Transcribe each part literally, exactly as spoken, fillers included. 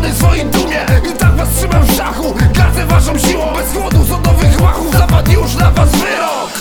Uwierzymy swojej dumie i tak was trzymam w szachu. Gardzę waszą siłą, bez chłodu sądowych machów. Zapadł już na was wyrok.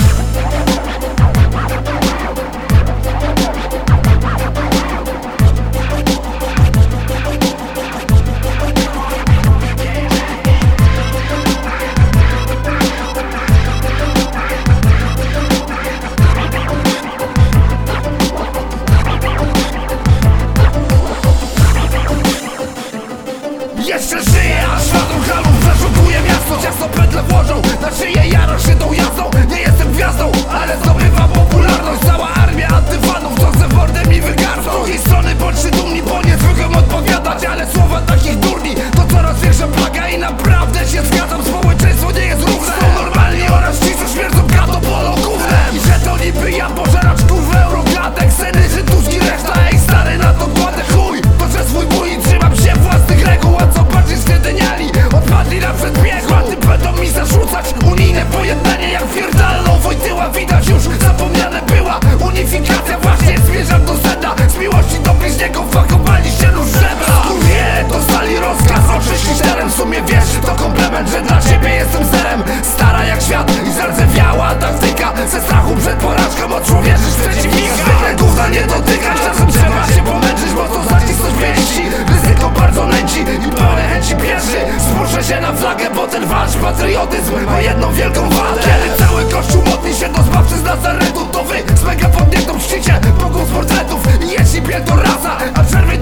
Jeszcze żyję, a szwadron halów zaszokuje miasto. Ciasno pętle włożą na szyję jarą szytą jazdą. Nie jestem gwiazdą, ale zdobywam popularność. Cała armia antyfanów, co chce w mordę mi wygarną. Z drugiej strony bądźcie dumni, bo nie zwykłem odpowiadać. Ale słowa takich durni to coraz większa plaga. I naprawdę się zgadzam, społeczeństwo nie jest równe. Są normalni oraz ci, co śmierdzą gato polą gównem. I że to niby ja pożeracz kurwę eurogatek. Seny, że Tuski, reszta, ej stary, na to kładę chuj. To że swój bój i trzymam się własnych reguł. A co bardziej skredyniali, odpadli na przedbiegu. A ty będą mi zarzucać unijne pojednanie. Jak pierdalną Wojtyła widać już zapomniane była unifikacja. Właśnie zmierzam do sedna, z miłości do bliźniego wpakowaliście nóż w żebra. Skurwie, dostali rozkaz, oczyścić teren. W sumie wiesz, to komplement, że dla ciebie jestem zerem. Stara jak świat i zardzewiała taktyka. Ze strachu przed porażką odczłowieczysz przeciwnika. Zwykle gówna nie dotykać, czasem trzeba się pomęczyć. Mocno zacisnąć pięści, ryzyko bardzo nęci i pełne chęci pierwszy. Spuszczę się na flagę, bo ten wasz patriotyzm ma jedną wielką wadę. Kiedy cały kościół modli się do zbawcy z Nazaretu, to wy z mega podnietą czcicie bogów z portretów. I jeśli piel to rasa, a czerwień